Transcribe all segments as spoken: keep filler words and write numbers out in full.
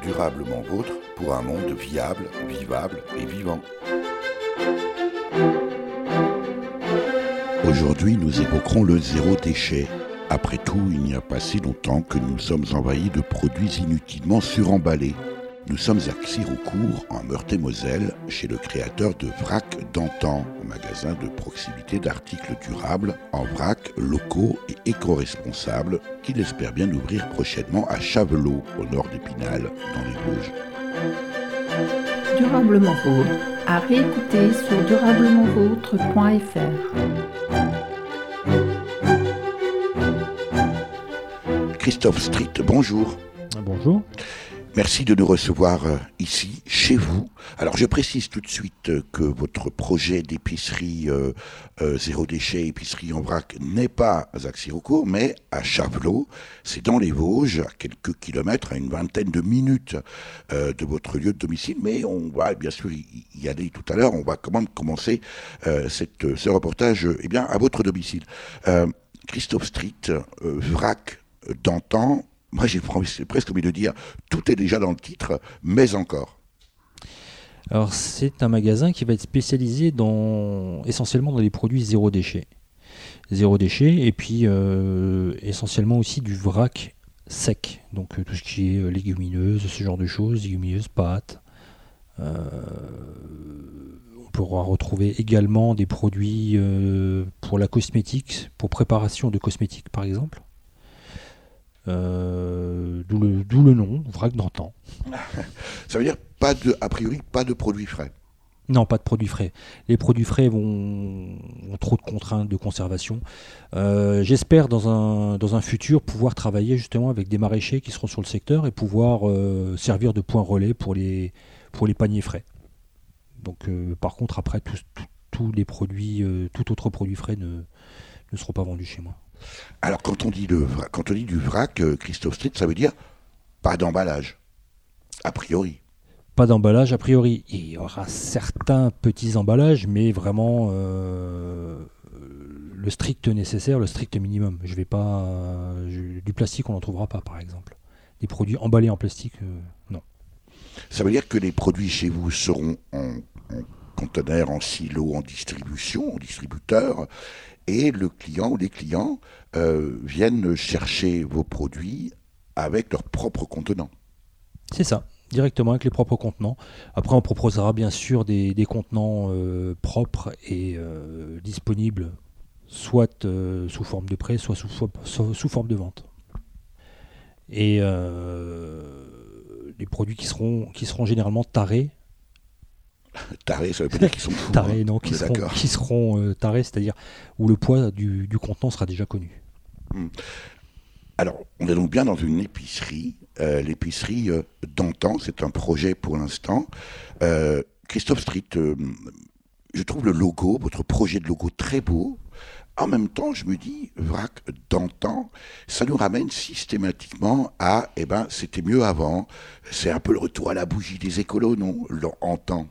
Durablement vôtre pour un monde viable, vivable et vivant. Aujourd'hui, nous évoquerons le zéro déchet. Après tout, il n'y a pas si longtemps que nous sommes envahis de produits inutilement suremballés. Nous sommes à Xirocourt, en Meurthe-et-Moselle, chez le créateur de Vrac d'antan, magasin de proximité d'articles durables en vrac, locaux et éco-responsables, qu'il espère bien ouvrir prochainement à Chavelot, au nord d'Épinal, dans les Vosges. Durablement vôtre, à réécouter sur durablement vôtre point f r. Christophe Street, bonjour. Bonjour. Merci de nous recevoir euh, ici, chez vous. Alors, je précise tout de suite euh, que votre projet d'épicerie euh, euh, zéro déchet, épicerie en vrac, n'est pas à Xirocourt, mais à Chavelot. C'est dans les Vosges, à quelques kilomètres, à une vingtaine de minutes euh, de votre lieu de domicile. Mais on va bien sûr y, y aller tout à l'heure. On va quand même commencer euh, cette, ce reportage euh, eh bien, à votre domicile. Euh, Christophe Street, euh, vrac d'antan. Moi, j'ai presque envie de dire, tout est déjà dans le titre, mais encore. Alors, c'est un magasin qui va être spécialisé dans, essentiellement dans les produits zéro déchet. Zéro déchet, et puis euh, essentiellement aussi du vrac sec. Donc, euh, tout ce qui est légumineuses, ce genre de choses, légumineuses, pâtes. Euh, on pourra retrouver également des produits euh, pour la cosmétique, pour préparation de cosmétiques, par exemple. Euh, d'où, le, d'où le nom, vrac d'antan. Ça veut dire, pas de, a priori, pas de produits frais? Non, pas de produits frais. Les produits frais vont, ont trop de contraintes de conservation. Euh, j'espère dans un, dans un futur pouvoir travailler justement avec des maraîchers qui seront sur le secteur et pouvoir euh, servir de point relais pour les, pour les paniers frais. Donc, euh, par contre, après, tous, tous, tous les produits, euh, tout autre produit frais ne, ne seront pas vendus chez moi. Alors, quand on dit, le, quand on dit du vrac, euh, Christophe Street, ça veut dire pas d'emballage, a priori. Pas d'emballage, a priori. Il y aura certains petits emballages, mais vraiment euh, le strict nécessaire, le strict minimum. Je vais pas, euh, je, du plastique, on n'en trouvera pas, par exemple. Des produits emballés en plastique, euh, non. Ça veut dire que les produits chez vous seront en, en conteneurs, en silos, en distribution, en distributeur. Et le client ou les clients euh, viennent chercher vos produits avec leurs propres contenants. C'est ça, directement avec les propres contenants. Après, on proposera bien sûr des, des contenants euh, propres et euh, disponibles, soit euh, sous forme de prêt, soit sous, sous, sous forme de vente. Et euh, les produits qui seront, qui seront généralement tarés. Tarés, ça veut pas dire qu'ils sont fous. Tarés, hein. non, qui seront, qui seront euh, tarés, c'est-à-dire où le poids du, du contenant sera déjà connu. Hum. Alors, on est donc bien dans une épicerie, euh, l'épicerie euh, d'antan, c'est un projet pour l'instant. Euh, Christophe Street, euh, je trouve le logo, votre projet de logo très beau. En même temps, je me dis, vrac d'antan, ça nous ramène systématiquement à, eh ben, c'était mieux avant. C'est un peu le retour à la bougie des écolos, non, l'antan.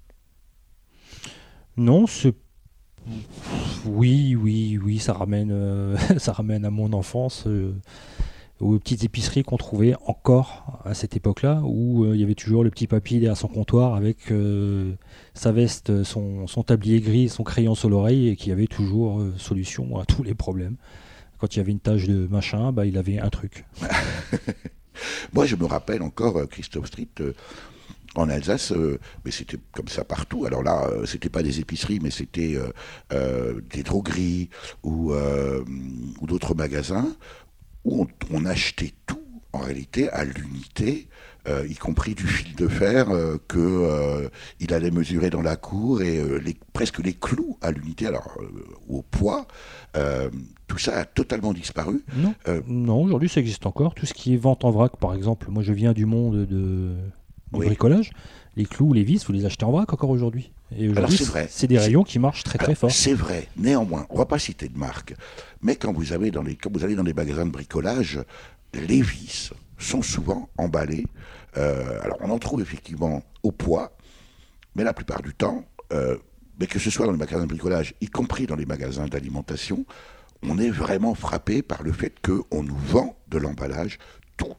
Non, c'est... Oui, oui, oui, ça ramène, euh, ça ramène à mon enfance, euh, aux petites épiceries qu'on trouvait encore à cette époque-là, où euh, il y avait toujours le petit papy derrière son comptoir avec euh, sa veste, son, son tablier gris, son crayon sur l'oreille, et qui avait toujours euh, solution à tous les problèmes. Quand il y avait une tâche de machin, bah, il avait un truc. Moi, je me rappelle encore, euh, Christophe Street... Euh, En Alsace, euh, mais c'était comme ça partout. Alors là, euh, c'était pas des épiceries, mais c'était euh, euh, des drogueries ou, euh, ou d'autres magasins où on, on achetait tout, en réalité, à l'unité, euh, y compris du fil de fer euh, que euh, il allait mesurer dans la cour et euh, les, presque les clous à l'unité, alors euh, au poids. Euh, tout ça a totalement disparu. Non, euh, non, aujourd'hui ça existe encore. Tout ce qui est vente en vrac, par exemple, moi je viens du monde de... du oui. bricolage, les clous, les vis, vous les achetez en vrac encore aujourd'hui. Et aujourd'hui, Alors c'est, vrai. c'est des rayons c'est... qui marchent très Alors, très fort. C'est vrai, néanmoins, on ne va pas citer de marque, mais quand vous, avez dans les, quand vous allez dans des magasins de bricolage, les vis sont souvent emballées. Euh, alors on en trouve effectivement au poids, mais la plupart du temps, euh, mais que ce soit dans les magasins de bricolage, y compris dans les magasins d'alimentation, on est vraiment frappé par le fait qu'on nous vend de l'emballage tout, tout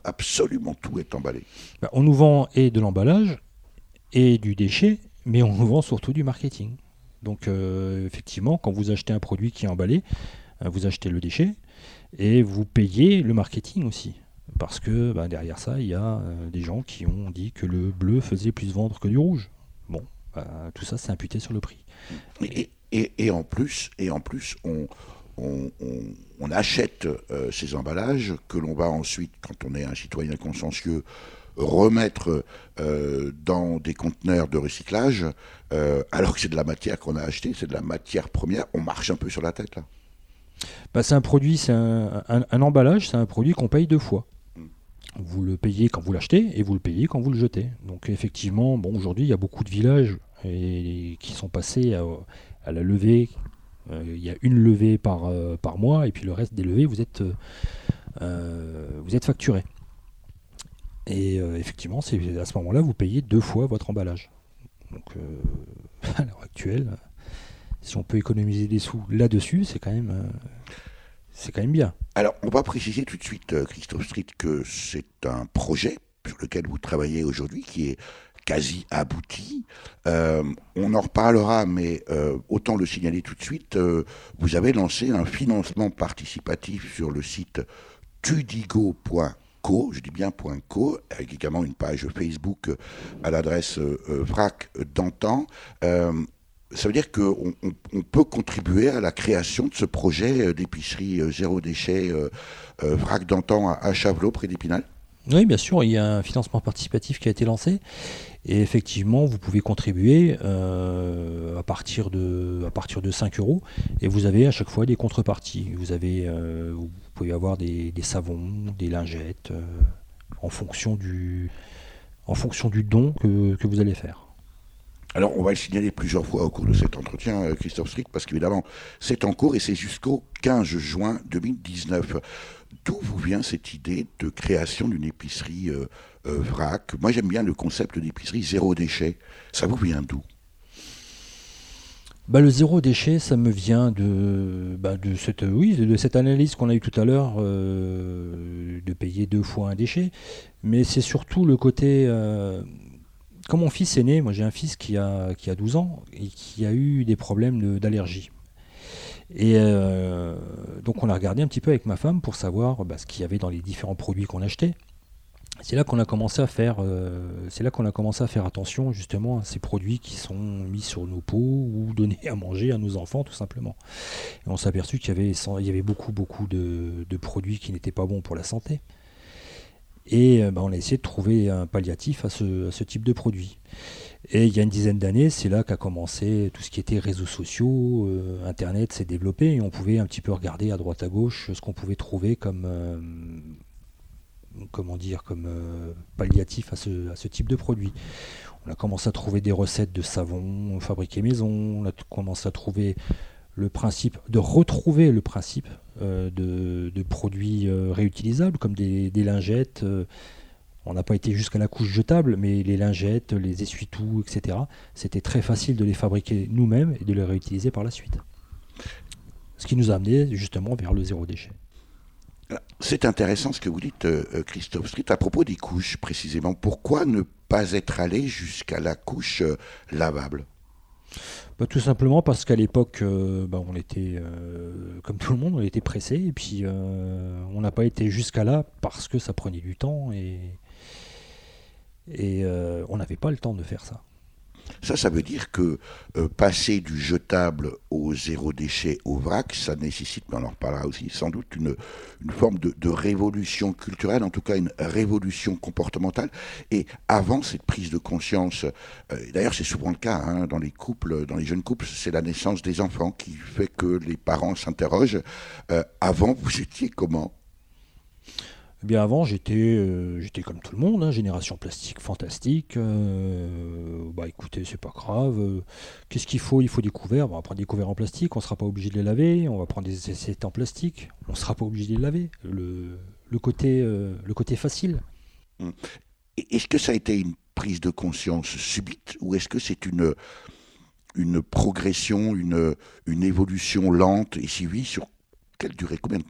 absolument tout est emballé. Ben, on nous vend et de l'emballage et du déchet, mais on nous vend surtout du marketing. Donc euh, effectivement, quand vous achetez un produit qui est emballé, euh, vous achetez le déchet et vous payez le marketing aussi. Parce que ben, derrière ça, il y a euh, des gens qui ont dit que le bleu faisait plus vendre que du rouge. Bon, ben, tout ça, c'est imputé sur le prix. Et, et, et en plus, et en plus on, on, on, on achète euh, ces emballages que l'on va ensuite, quand on est un citoyen consciencieux, remettre euh, dans des conteneurs de recyclage, euh, alors que c'est de la matière qu'on a achetée, c'est de la matière première. On marche un peu sur la tête, là. Bah, c'est un produit, c'est un, un, un emballage, c'est un produit qu'on paye deux fois. Vous le payez quand vous l'achetez et vous le payez quand vous le jetez. Donc effectivement, bon, aujourd'hui, il y a beaucoup de villages et, qui sont passés à, à la levée. Euh, il y a une levée par, euh, par mois et puis le reste des levées, vous êtes, euh, vous êtes facturé. Et euh, effectivement, c'est, à ce moment-là, vous payez deux fois votre emballage. Donc euh, à l'heure actuelle, si on peut économiser des sous là-dessus, c'est quand même, euh, c'est quand même bien. Alors, on va préciser tout de suite, euh, Christophe Street, que c'est un projet sur lequel vous travaillez aujourd'hui, qui est quasi abouti. Euh, on en reparlera, mais euh, autant le signaler tout de suite, euh, vous avez lancé un financement participatif sur le site tudigo point com. Co, je dis bien .co, avec également une page Facebook à l'adresse euh, Vrac d'antan. Euh, ça veut dire qu'on on, on peut contribuer à la création de ce projet d'épicerie euh, zéro déchet euh, euh, Vrac d'antan à, à Chavelot, près d'Épinal. Oui, bien sûr, il y a un financement participatif qui a été lancé. Et effectivement, vous pouvez contribuer euh, à, partir de, à partir de cinq euros. Et vous avez à chaque fois des contreparties. Vous, avez, euh, vous pouvez avoir des, des savons, des lingettes, euh, en, fonction du, en fonction du don que, que vous allez faire. Alors, on va le signaler plusieurs fois au cours de cet entretien, Christophe Street, parce qu'évidemment, c'est en cours et c'est jusqu'au quinze juin deux mille dix-neuf. D'où vous vient cette idée de création d'une épicerie euh, euh, vrac ? Moi, j'aime bien le concept d'épicerie zéro déchet. Ça vous vient d'où ? Bah, le zéro déchet, ça me vient de, bah, de, cette, oui, de cette analyse qu'on a eue tout à l'heure, euh, de payer deux fois un déchet. Mais c'est surtout le côté... Euh, quand mon fils est né, moi j'ai un fils qui a, qui a douze ans et qui a eu des problèmes de, d'allergie. Et euh, donc on a regardé un petit peu avec ma femme pour savoir bah, ce qu'il y avait dans les différents produits qu'on achetait. C'est là qu'on a commencé à faire, euh, c'est là qu'on a commencé à faire attention justement à ces produits qui sont mis sur nos pots ou donnés à manger à nos enfants tout simplement. Et on s'est aperçu qu'il y avait, il y avait beaucoup beaucoup de, de produits qui n'étaient pas bons pour la santé. Et euh, bah, on a essayé de trouver un palliatif à ce, à ce type de produit. Et il y a une dizaine d'années, c'est là qu'a commencé tout ce qui était réseaux sociaux, euh, Internet s'est développé et on pouvait un petit peu regarder à droite à gauche ce qu'on pouvait trouver comme, euh, comment dire, comme euh, palliatif à ce, à ce type de produit. On a commencé à trouver des recettes de savon fabriqués maison, on a t- commencé à trouver le principe, de retrouver le principe euh, de, de produits euh, réutilisables comme des, des lingettes. Euh, On n'a pas été jusqu'à la couche jetable, mais les lingettes, les essuie-tout, et cetera, c'était très facile de les fabriquer nous-mêmes et de les réutiliser par la suite. Ce qui nous a amené justement vers le zéro déchet. C'est intéressant ce que vous dites, euh, Christophe Street, à propos des couches précisément. Pourquoi ne pas être allé jusqu'à la couche euh, lavable ? Bah, tout simplement parce qu'à l'époque, euh, bah, on était, euh, comme tout le monde, on était pressé et puis euh, on n'a pas été jusqu'à là parce que ça prenait du temps et, et euh, on n'avait pas le temps de faire ça. Ça, ça veut dire que euh, passer du jetable au zéro déchet au vrac, ça nécessite, mais on en reparlera aussi, sans doute une, une forme de, de révolution culturelle, en tout cas une révolution comportementale. Et avant cette prise de conscience, euh, d'ailleurs c'est souvent le cas hein, dans les couples, dans les jeunes couples, c'est la naissance des enfants qui fait que les parents s'interrogent. Euh, avant, vous étiez comment ? Eh bien avant, j'étais, euh, j'étais comme tout le monde, hein, génération plastique fantastique. Euh, bah écoutez, c'est pas grave. Euh, qu'est-ce qu'il faut ? Il faut des couverts. Bon, on va prendre des couverts en plastique, on sera pas obligé de les laver. On va prendre des assiettes en plastique, on sera pas obligé de les laver. Le, le, côté, euh, le côté facile. Est-ce que ça a été une prise de conscience subite ou est-ce que c'est une, une progression, une, une évolution lente ? Et si oui, sur quelle durée ? Combien de temps ?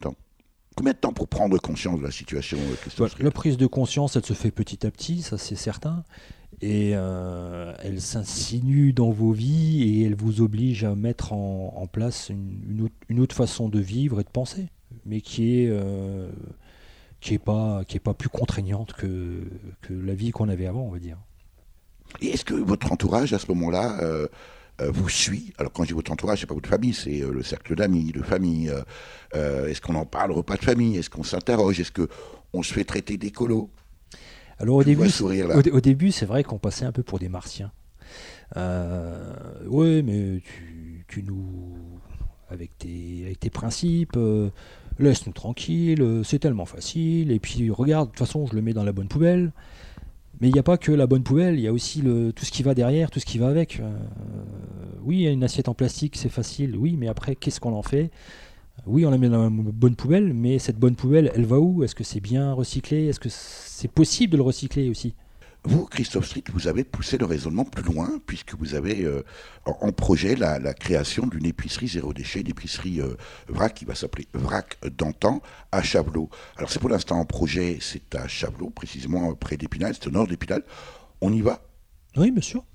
Combien de temps pour prendre conscience de la situation, Christophe Street ? La prise de conscience, elle se fait petit à petit, ça c'est certain. Et euh, elle s'insinue dans vos vies et elle vous oblige à mettre en, en place une, une, autre, une autre façon de vivre et de penser, mais qui est, euh, qui est pas, qui est pas plus contraignante que, que la vie qu'on avait avant, on va dire. Et est-ce que votre entourage, à ce moment-là, euh, euh, vous suit ? Alors quand je dis votre entourage, c'est pas votre famille, c'est euh, le cercle d'amis, de famille. Euh, euh, est-ce qu'on en parle au repas de famille ? Est-ce qu'on s'interroge ? Est-ce qu'on se fait traiter d'écolo ? Alors au Je début, sourire, au, au début, c'est vrai qu'on passait un peu pour des martiens. Euh, ouais, mais tu, tu nous, avec tes, avec tes principes, euh, laisse-nous tranquilles, euh, c'est tellement facile. Et puis regarde, de toute façon, je le mets dans la bonne poubelle. Mais il n'y a pas que la bonne poubelle, il y a aussi le, tout ce qui va derrière, tout ce qui va avec. Euh, oui, une assiette en plastique, c'est facile. Oui, mais après, qu'est-ce qu'on en fait ? Oui, on la met dans la bonne poubelle, mais cette bonne poubelle, elle va où ? Est-ce que c'est bien recyclé ? Est-ce que c'est possible de le recycler aussi ? Vous, Christophe Street, vous avez poussé le raisonnement plus loin, puisque vous avez euh, en, en projet la, la création d'une épicerie zéro déchet, une épicerie euh, vrac qui va s'appeler Vrac d'antan à Chavelot. Alors c'est pour l'instant en projet, c'est à Chavelot, précisément près d'Épinal, c'est au nord d'Épinal. On y va ? Oui, bien sûr.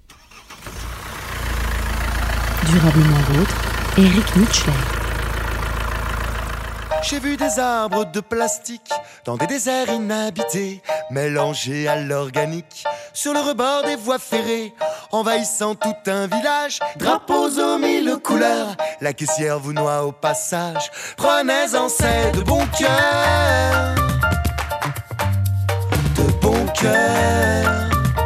Durablement vôtre, Éric Mutchler. J'ai vu des arbres de plastique dans des déserts inhabités, mélangés à l'organique, sur le rebord des voies ferrées, envahissant tout un village, drapeaux aux mille couleurs. La caissière vous noie au passage, prenez-en c'est de bon cœur, de bon cœur.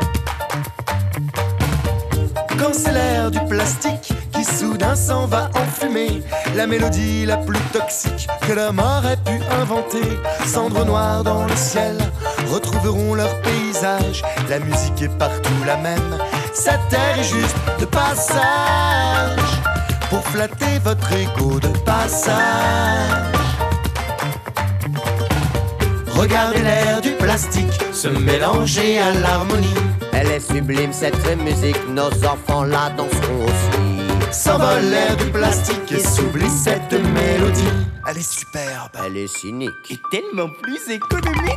Quand c'est l'air du plastique qui soudain s'en va en fumée, la mélodie la plus toxique que l'homme aurait pu inventer. Cendres noires dans le ciel retrouveront leur paysage. La musique est partout la même, cette terre est juste de passage, pour flatter votre ego de passage. Regardez l'air du plastique se mélanger à l'harmonie. Elle est sublime cette musique, nos enfants la danseront aussi. S'envole l'air du plastique et s'oublie cette mélodie. Elle est superbe, elle est cynique et tellement plus économique.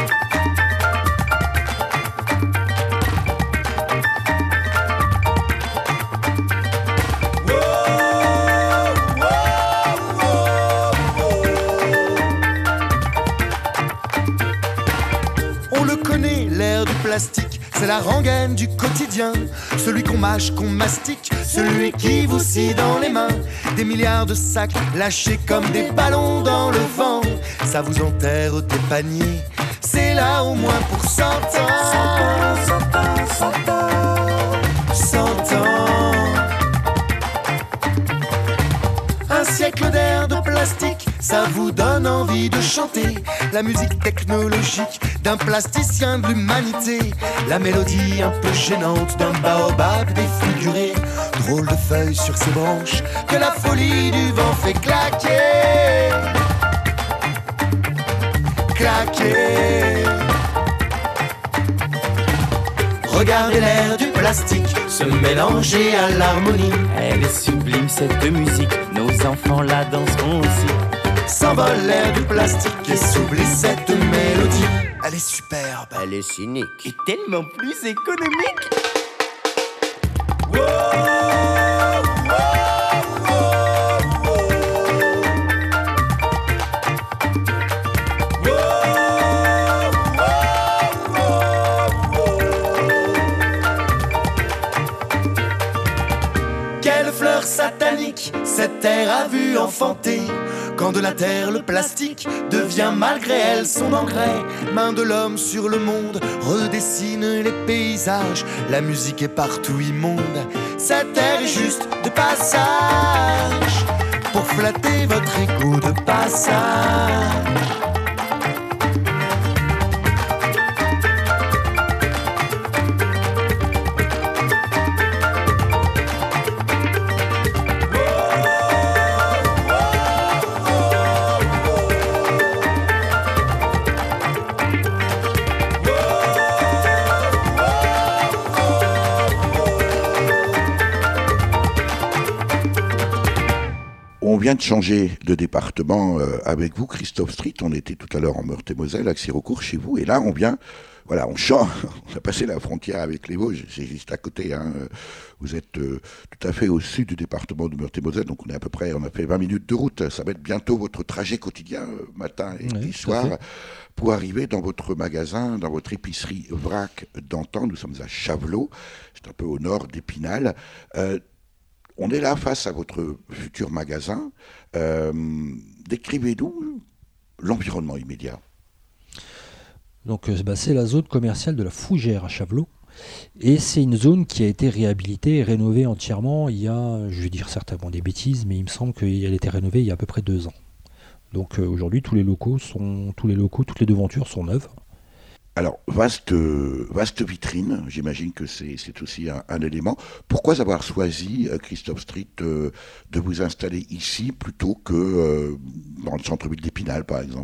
On le connaît, l'air du plastique, c'est la rengaine du quotidien. Celui qu'on mâche, qu'on mastique, celui qui vous scie dans les mains. Des milliards de sacs lâchés comme des ballons dans le vent. Ça vous enterre des paniers, c'est là au moins pour cent ans. Cent ans, cent ans, cent ans. Un siècle d'air de plastique, ça vous donne envie de chanter la musique technologique d'un plasticien de l'humanité. La mélodie un peu gênante d'un baobab défiguré, drôle de feuilles sur ses branches que la folie du vent fait claquer, claquer. Regardez l'air du plastique se mélanger à l'harmonie. Elle est sublime cette musique, nos enfants la danseront aussi. S'envole l'air du plastique et s'oublie cette mélodie. Elle est superbe, elle est cynique et tellement plus économique. Wow, wow, wow, wow. Wow, wow, wow, wow. Quelle fleur satanique cette terre a vu enfanter. Quand de la terre le plastique devient malgré elle son engrais. Main de l'homme sur le monde redessine les paysages. La musique est partout immonde, cette terre est juste de passage, pour flatter votre ego de passage. On vient de changer de département euh, avec vous, Christophe Street. On était tout à l'heure en Meurthe-et-Moselle, à Xirocourt, chez vous. Et là, on vient, voilà, on change. On a passé la frontière avec les Vosges. C'est juste à côté. Hein. Vous êtes euh, tout à fait au sud du département de Meurthe-et-Moselle. Donc, on est à peu près, on a fait vingt minutes de route. Ça va être bientôt votre trajet quotidien, euh, matin et, oui, et soir, pour arriver dans votre magasin, dans votre épicerie Vrac d'Antan. Nous sommes à Chavelot. C'est un peu au nord d'Épinal. Euh, On est là face à votre futur magasin. Euh, décrivez-nous l'environnement immédiat. Donc euh, bah, c'est la zone commerciale de la Fougère à Chavelot. Et c'est une zone qui a été réhabilitée et rénovée entièrement il y a, je vais dire certainement des bêtises, mais il me semble qu'elle a été rénovée il y a à peu près deux ans. Donc euh, aujourd'hui tous les locaux sont, tous les locaux, toutes les devantures sont neuves. Alors, vaste, vaste vitrine, j'imagine que c'est, c'est aussi un, un élément. Pourquoi avoir choisi, euh, Christophe Street, euh, de vous installer ici plutôt que euh, dans le centre-ville d'Épinal, par exemple ?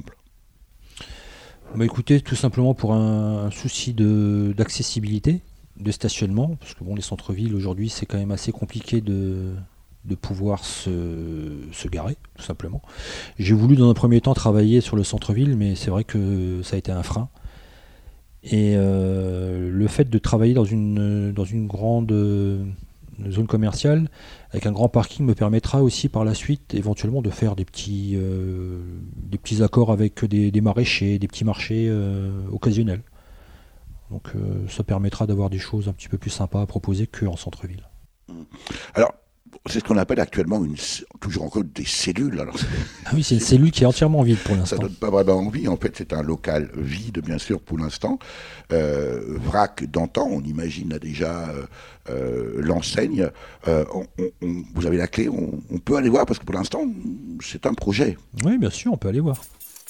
Bah écoutez, tout simplement pour un, un souci de, d'accessibilité, de stationnement, parce que bon, les centres-villes aujourd'hui, c'est quand même assez compliqué de, de pouvoir se, se garer, tout simplement. J'ai voulu dans un premier temps travailler sur le centre-ville, mais c'est vrai que ça a été un frein. Et euh, le fait de travailler dans une, dans une grande euh, zone commerciale, avec un grand parking, me permettra aussi par la suite éventuellement de faire des petits, euh, des petits accords avec des, des maraîchers, des petits marchés euh, occasionnels. Donc euh, ça permettra d'avoir des choses un petit peu plus sympas à proposer qu'en centre-ville. Alors, c'est ce qu'on appelle actuellement une, toujours encore des cellules. Alors, ah oui, c'est une cellule qui est entièrement vide pour l'instant. Ça ne donne pas vraiment envie. En fait, c'est un local vide, bien sûr, pour l'instant. Euh, Vrac d'Antan, on imagine a déjà euh, euh, l'enseigne. Euh, on, on, vous avez la clé, on, on peut aller voir, parce que pour l'instant, c'est un projet. Oui, bien sûr, on peut aller voir.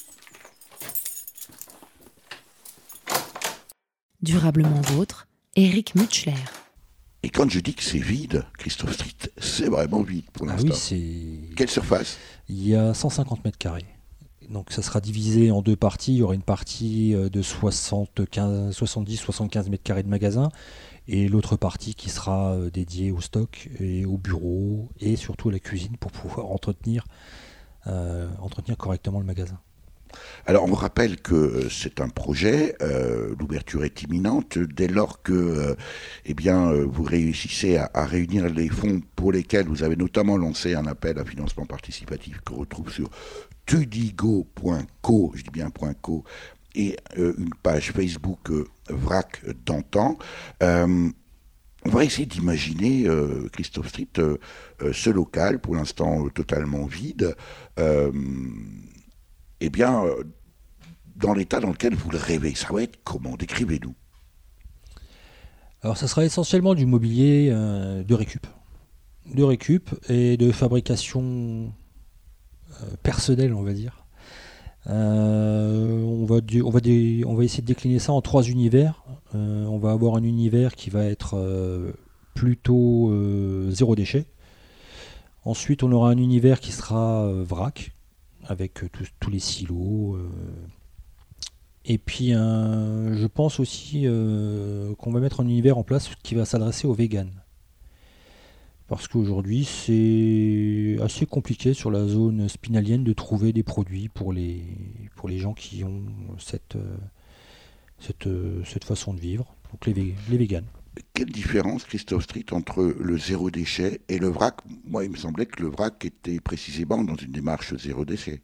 Durablement vôtre, Eric Mutschler. Et quand je dis que c'est vide, Christophe Street, c'est vraiment vide pour l'instant. Ah oui, c'est... Quelle surface ? Il y a cent cinquante mètres carrés. Donc ça sera divisé en deux parties. Il y aura une partie de soixante-quinze, soixante-dix soixante-quinze mètres carrés de magasin et l'autre partie qui sera dédiée au stock et au bureau et surtout à la cuisine pour pouvoir entretenir, euh, entretenir correctement le magasin. Alors on rappelle que c'est un projet, euh, l'ouverture est imminente dès lors que euh, eh bien, euh, vous réussissez à, à réunir les fonds pour lesquels vous avez notamment lancé un appel à financement participatif qu'on retrouve sur tudigo point co, je dis bien .co, et euh, une page Facebook euh, Vrac d'Antan. Euh, On va essayer d'imaginer, euh, Christophe Street, euh, euh, ce local, pour l'instant euh, totalement vide, euh, eh bien, euh, dans l'état dans lequel vous le rêvez. Ça va être comment ? Décrivez-nous. Alors, ça sera essentiellement du mobilier euh, de récup. De récup et de fabrication euh, personnelle, on va dire. Euh, on, va du, on, va des, on va essayer de décliner ça en trois univers. Euh, on va avoir un univers qui va être euh, plutôt euh, zéro déchet. Ensuite, on aura un univers qui sera euh, vrac, avec euh, tous, tous les silos. Euh. Et puis, un, je pense aussi euh, qu'on va mettre un univers en place qui va s'adresser aux véganes. Parce qu'aujourd'hui, c'est assez compliqué sur la zone spinalienne de trouver des produits pour les, pour les gens qui ont cette, cette, cette façon de vivre, donc les, les véganes. Quelle différence, Christophe Street, entre le zéro déchet et le vrac ? Moi, il me semblait que le vrac était précisément dans une démarche zéro déchet.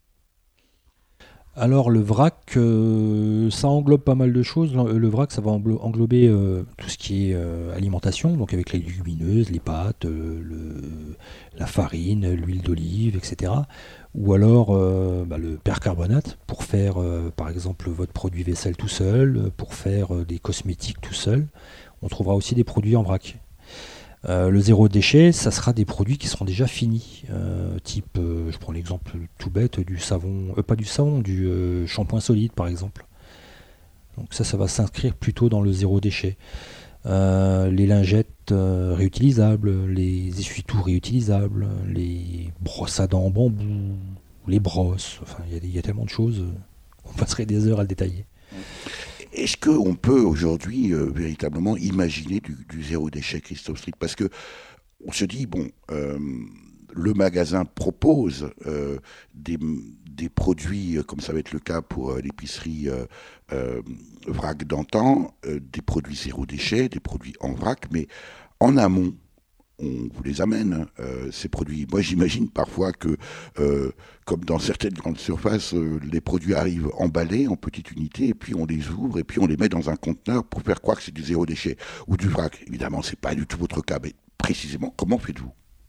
Alors le vrac, euh, ça englobe pas mal de choses. Le vrac, ça va englober euh, tout ce qui est euh, alimentation, donc avec les légumineuses, les pâtes, euh, le, la farine, l'huile d'olive, et cetera. Ou alors euh, bah, le percarbonate pour faire, euh, par exemple, votre produit vaisselle tout seul, pour faire euh, des cosmétiques tout seul. On trouvera aussi des produits en vrac. Euh, le zéro déchet, ça sera des produits qui seront déjà finis, euh, type, euh, je prends l'exemple tout bête du savon, euh, pas du savon, du euh, shampoing solide par exemple. Donc ça, ça va s'inscrire plutôt dans le zéro déchet. Euh, les lingettes euh, réutilisables, les essuie-tout réutilisables, les brosses à dents en bambou, les brosses, enfin il y, y a tellement de choses, on passerait des heures à le détailler. Est-ce qu'on peut aujourd'hui euh, véritablement imaginer du, du zéro déchet, Christophe Street ? Parce que on se dit, bon, euh, le magasin propose euh, des, des produits, comme ça va être le cas pour euh, l'épicerie euh, euh, vrac d'antan, euh, des produits zéro déchet, des produits en vrac, mais en amont, on vous les amène, euh, ces produits. Moi, j'imagine parfois que, euh, comme dans certaines grandes surfaces, euh, les produits arrivent emballés en petites unités, et puis on les ouvre, et puis on les met dans un conteneur pour faire croire que c'est du zéro déchet ou du vrac. Évidemment, c'est pas du tout votre cas, mais précisément, comment faites-vous ?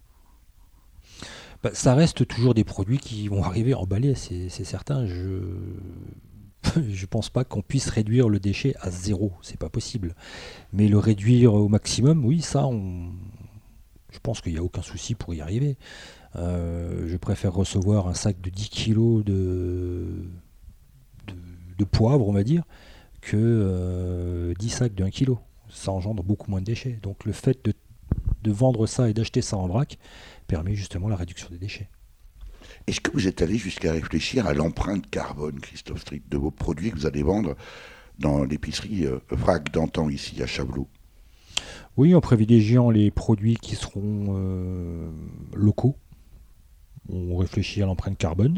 Bah, ça reste toujours des produits qui vont arriver emballés, c'est, c'est certain. Je je pense pas qu'on puisse réduire le déchet à zéro, c'est pas possible. Mais le réduire au maximum, oui, ça, on... je pense qu'il n'y a aucun souci pour y arriver. Euh, je préfère recevoir un sac de dix kilos de, de, de poivre, on va dire, que euh, dix sacs de un kilo. Ça engendre beaucoup moins de déchets. Donc le fait de, de vendre ça et d'acheter ça en vrac permet justement la réduction des déchets. Est-ce que vous êtes allé jusqu'à réfléchir à l'empreinte carbone, Christophe Street, de vos produits que vous allez vendre dans l'épicerie euh, vrac d'antan ici à Chavelot ? Oui, en privilégiant les produits qui seront euh, locaux. On réfléchit à l'empreinte carbone.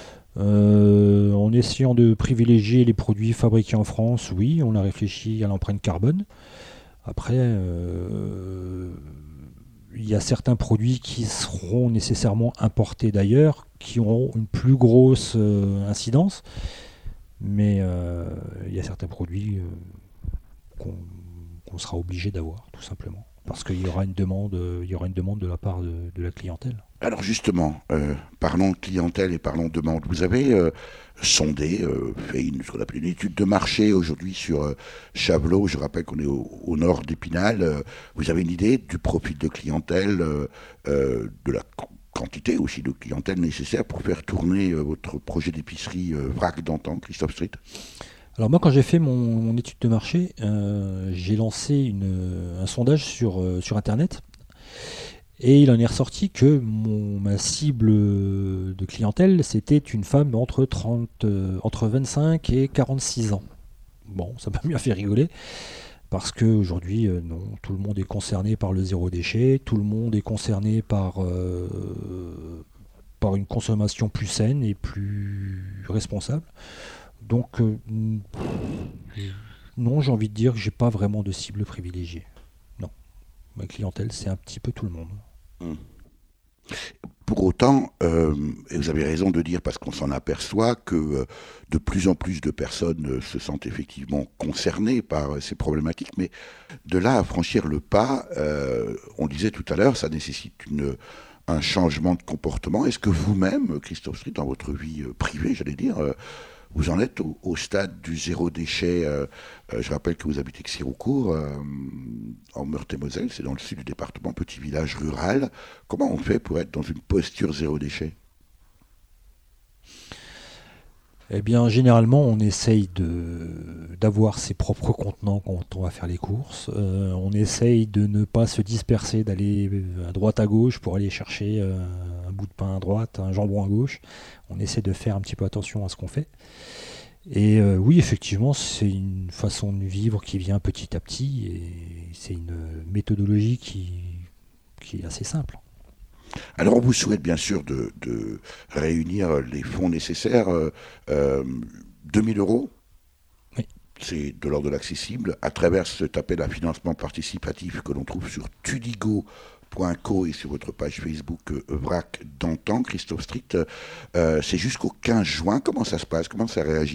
Euh, en essayant de privilégier les produits fabriqués en France, oui, on a réfléchi à l'empreinte carbone. Après, euh, il y a certains produits qui seront nécessairement importés d'ailleurs, qui auront une plus grosse euh, incidence, mais euh, il y a certains produits euh, qu'on, qu'on sera obligé d'avoir, tout simplement, parce qu'il y aura une demande, euh, il y aura une demande de la part de, de la clientèle. Alors justement, euh, parlons clientèle et parlons demande. Vous avez euh, sondé, euh, fait une, ce qu'on appelle une étude de marché aujourd'hui sur euh, Chavelot. Je rappelle qu'on est au, au nord d'Épinal. Euh, vous avez une idée du profil de clientèle, euh, euh, de la quantité aussi de clientèle nécessaire pour faire tourner euh, votre projet d'épicerie euh, vrac d'antan, Christophe Street ? Alors moi, quand j'ai fait mon, mon étude de marché, euh, j'ai lancé une, un sondage sur, euh, sur Internet. Et il en est ressorti que mon, ma cible de clientèle, c'était une femme entre, trente, euh, entre vingt-cinq et quarante-six ans. Bon, ça m'a bien fait rigoler, parce qu'aujourd'hui, euh, non, tout le monde est concerné par le zéro déchet, tout le monde est concerné par, euh, par une consommation plus saine et plus responsable. Donc, euh, non, j'ai envie de dire que j'ai pas vraiment de cible privilégiée. Non, ma clientèle, c'est un petit peu tout le monde. Pour autant, euh, et vous avez raison de dire, parce qu'on s'en aperçoit, que euh, de plus en plus de personnes euh, se sentent effectivement concernées par euh, ces problématiques, mais de là à franchir le pas, euh, on disait tout à l'heure, ça nécessite une, un changement de comportement. Est-ce que vous-même, Christophe Street, dans votre vie euh, privée, j'allais dire, euh, vous en êtes au, au stade du zéro déchet euh, euh, Je rappelle que vous habitez Xiroucourt, euh, en Meurthe-et-Moselle, c'est dans le sud du département, petit village rural. Comment on fait pour être dans une posture zéro déchet ? Eh bien, généralement, on essaye de, d'avoir ses propres contenants quand on va faire les courses. Euh, on essaye de ne pas se disperser, d'aller à droite à gauche pour aller chercher euh, un bout de pain à droite, un jambon à gauche. On essaie de faire un petit peu attention à ce qu'on fait. Et euh, oui, effectivement, c'est une façon de vivre qui vient petit à petit et c'est une méthodologie qui, qui est assez simple. Alors on vous souhaite bien sûr de, de réunir les fonds nécessaires. Euh, euh, deux mille euros, oui. C'est de l'ordre de l'accessible, à travers cet appel à financement participatif que l'on trouve sur tudigo point co et sur votre page Facebook euh, vrac d'antan, Christophe Street. Euh, c'est jusqu'au quinze juin. Comment ça se passe ? Comment ça réagit ?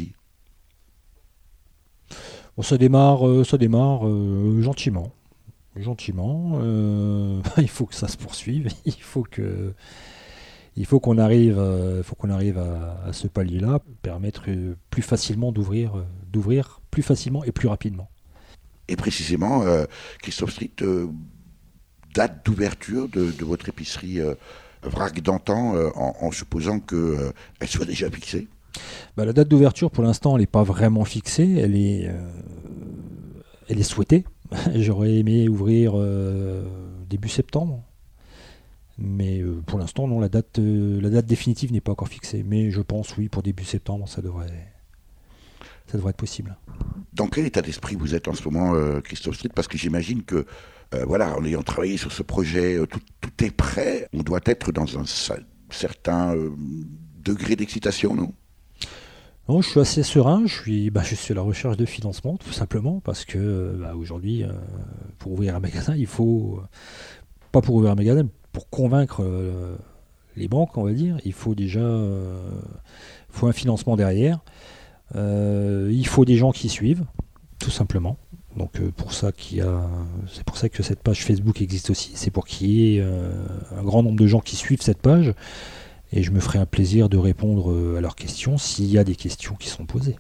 Bon, ça démarre, euh, ça démarre euh, gentiment. Gentiment, euh, il faut que ça se poursuive, il faut que, il faut qu'on arrive, euh, faut qu'on arrive à, à ce palier-là, permettre euh, plus facilement d'ouvrir, euh, d'ouvrir plus facilement et plus rapidement. Et précisément, euh, Christophe Street, euh, date d'ouverture de, de votre épicerie euh, vrac d'antan, euh, en, en supposant qu'elle euh, soit déjà fixée ? Bah, la date d'ouverture, pour l'instant, elle n'est pas vraiment fixée, elle est, euh, elle est souhaitée. J'aurais aimé ouvrir euh, début septembre, mais euh, pour l'instant, non, la date, euh, la date définitive n'est pas encore fixée. Mais je pense, oui, pour début septembre, ça devrait, ça devrait être possible. Dans quel état d'esprit vous êtes en ce moment, euh, Christophe Street? Parce que j'imagine que, euh, voilà, en ayant travaillé sur ce projet, euh, tout, tout est prêt. On doit être dans un certain euh, degré d'excitation, non? Non, je suis assez serein. Je suis, bah, je suis à la recherche de financement, tout simplement, parce que bah, aujourd'hui, euh, pour ouvrir un magasin, il faut euh, pas pour ouvrir un magasin, pour convaincre euh, les banques, on va dire, il faut déjà, euh, faut un financement derrière. Euh, il faut des gens qui suivent, tout simplement. Donc euh, pour ça qu'il y a, c'est pour ça que cette page Facebook existe aussi. C'est pour qu'il y ait euh, un grand nombre de gens qui suivent cette page. Et je me ferai un plaisir de répondre à leurs questions s'il y a des questions qui sont posées.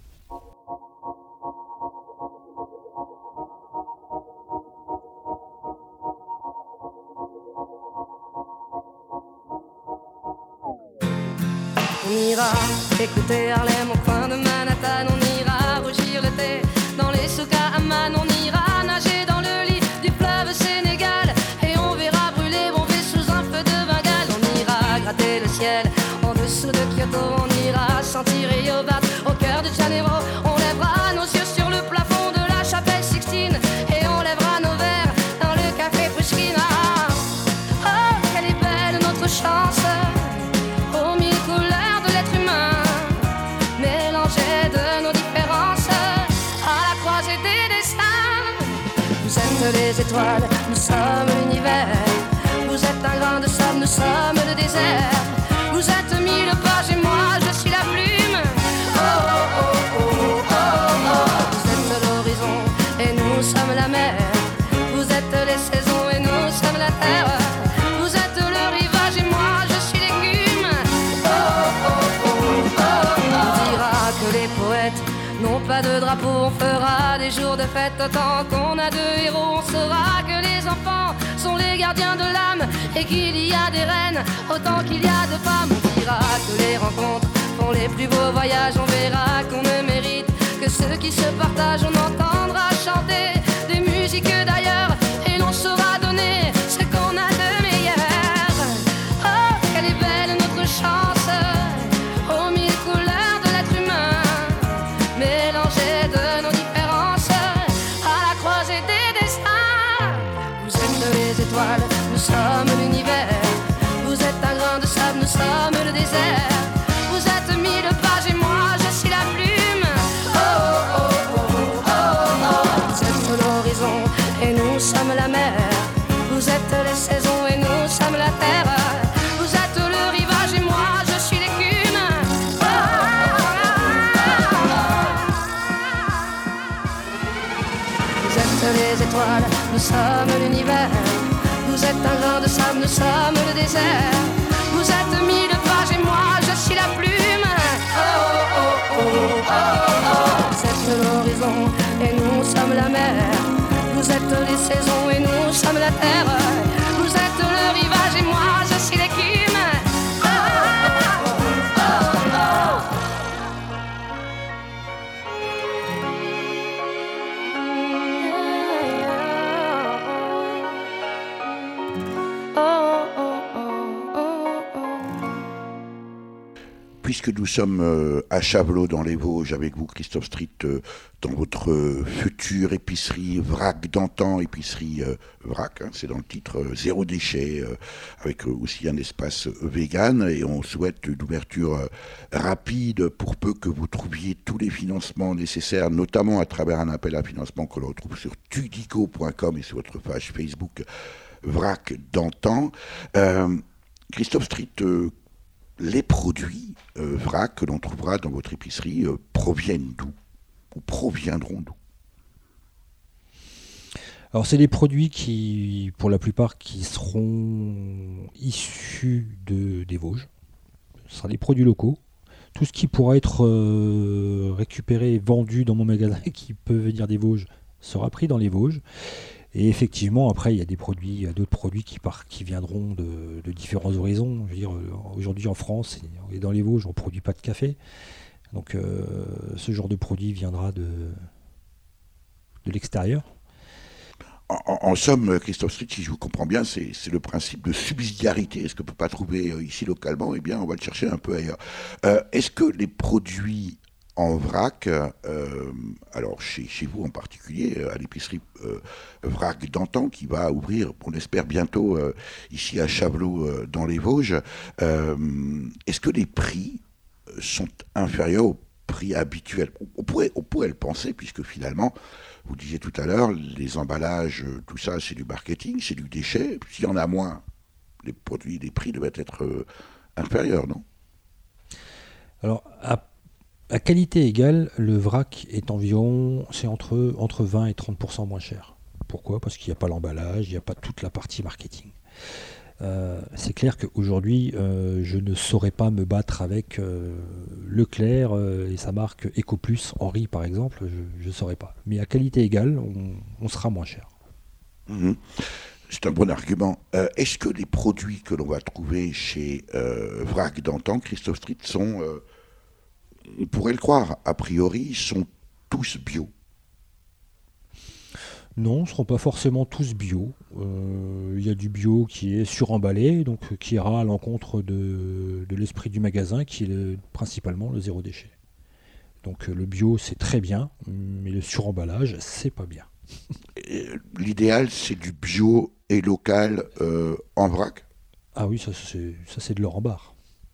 On ira écouter Harlem au coin de Manhattan. On ira rougir le thé dans les souks à Amman. On ira nager dans le lit du fleuve Sénégal. Et on verra brûler Bombay sous un feu de Bengale. On ira gratter le ciel en dessous de Kyoto. On ira sentir Rio Bat au cœur de Janeiro. On lèvera nos yeux sur le plafond de la chapelle Sixtine. Et on lèvera nos verres dans le café Pushkin. Ah, oh, quelle est belle notre chance, aux mille couleurs de l'être humain, mélangées de nos différences, à la croisée des destins. Vous êtes les étoiles, nous sommes l'univers. Vous êtes un grain de sable, nous sommes le désert. Vous êtes mille pages et moi je suis la plume. Oh oh oh oh oh oh. Vous êtes l'horizon et nous sommes la mer. Vous êtes les saisons et nous sommes la terre. Vous êtes le rivage et moi je suis l'écume. Oh oh oh oh oh. On dira que les poètes n'ont pas de drapeau. On fera des jours de fête autant qu'on a de héros. On saura que les enfants sont les gardiens de l'âme et qu'il y a des reines autant qu'il y a de femmes. On dira que les rencontres font les plus beaux voyages. On verra qu'on ne mérite que ceux qui se partagent. On entendra chanter des musiques d'ailleurs et l'on saura donner ce qu'on a de meilleur. Oh, quelle est belle notre chance, aux mille couleurs de l'être humain, mélangées de nos différences, à la croisée des destins. Vous êtes les étoiles, nous sommes l'univers. Vous êtes un grain de sable, nous sommes le désert. Vous êtes mille pages et moi je suis la plume. Oh oh oh oh oh oh. Vous êtes l'horizon et nous sommes la mer. Vous êtes les saisons et nous sommes la terre. Vous êtes le rivage et moi je suis l'écume. Oh, oh, oh, oh. Vous êtes les étoiles, nous sommes l'univers. Vous êtes un grain de sable, nous sommes le désert. Vous êtes mille pages et moi je suis la plume. Oh oh oh oh oh oh. Vous êtes l'horizon et nous sommes la mer. Vous êtes les saisons et nous sommes la terre. Vous êtes le rivage et moi je suis l'écume. Oh oh oh oh oh. Puisque nous sommes euh, à Chavelot dans les Vosges avec vous, Christophe Street, euh, dans votre euh, future épicerie vrac d'antan, épicerie euh, vrac, hein, c'est dans le titre, euh, zéro déchet, euh, avec euh, aussi un espace euh, vegan, et on souhaite une ouverture euh, rapide pour peu que vous trouviez tous les financements nécessaires, notamment à travers un appel à financement que l'on retrouve sur tudico point com et sur votre page Facebook vrac d'antan. Euh, Christophe Street, euh, les produits euh, vrac que l'on trouvera dans votre épicerie euh, proviennent d'où? Ou proviendront d'où? Alors c'est des produits qui, pour la plupart, qui seront issus de, des Vosges. Ce sera des produits locaux. Tout ce qui pourra être euh, récupéré et vendu dans mon magasin qui peut venir des Vosges sera pris dans les Vosges. Et effectivement, après, il y a des produits, il y a d'autres produits qui, par, qui viendront de, de différents horizons. Je veux dire, aujourd'hui en France et dans les Vosges, on ne produit pas de café. Donc euh, ce genre de produit viendra de, de l'extérieur. En, en, en somme, Christophe Street, si je vous comprends bien, c'est, c'est le principe de subsidiarité. Est-ce qu'on ne peut pas trouver ici localement? Eh bien, on va le chercher un peu ailleurs. Euh, est-ce que les produits en vrac, euh, alors chez, chez vous en particulier, à l'épicerie euh, vrac d'antan qui va ouvrir, on espère bientôt, euh, ici à Chavelot euh, dans les Vosges, euh, est-ce que les prix sont inférieurs aux prix habituels? On pourrait, on pourrait le penser, puisque finalement, vous disiez tout à l'heure, les emballages, tout ça, c'est du marketing, c'est du déchet. S'il y en a moins, les produits, les prix devaient être euh, inférieurs, non? Alors, à, à qualité égale, le vrac est environ, c'est entre, entre vingt et trente pour cent moins cher. Pourquoi? Parce qu'il n'y a pas l'emballage, il n'y a pas toute la partie marketing. Euh, c'est clair qu'aujourd'hui, euh, je ne saurais pas me battre avec euh, Leclerc euh, et sa marque EcoPlus, Henri par exemple, je ne saurais pas. Mais à qualité égale, on, on sera moins cher. Mmh. C'est un bon argument. Euh, est-ce que les produits que l'on va trouver chez euh, Vrac d'antan, Christophe Street, sont, euh, on pourrait le croire, a priori, sont tous bio? Non, ce ne seront pas forcément tous bio. Il euh, y a du bio qui est suremballé, donc qui ira à l'encontre de, de l'esprit du magasin, qui est le, principalement le zéro déchet. Donc le bio, c'est très bien, mais le suremballage, c'est pas bien. L'idéal, c'est du bio et local euh, en vrac? Ah oui, ça c'est, ça, c'est de l'or en barre.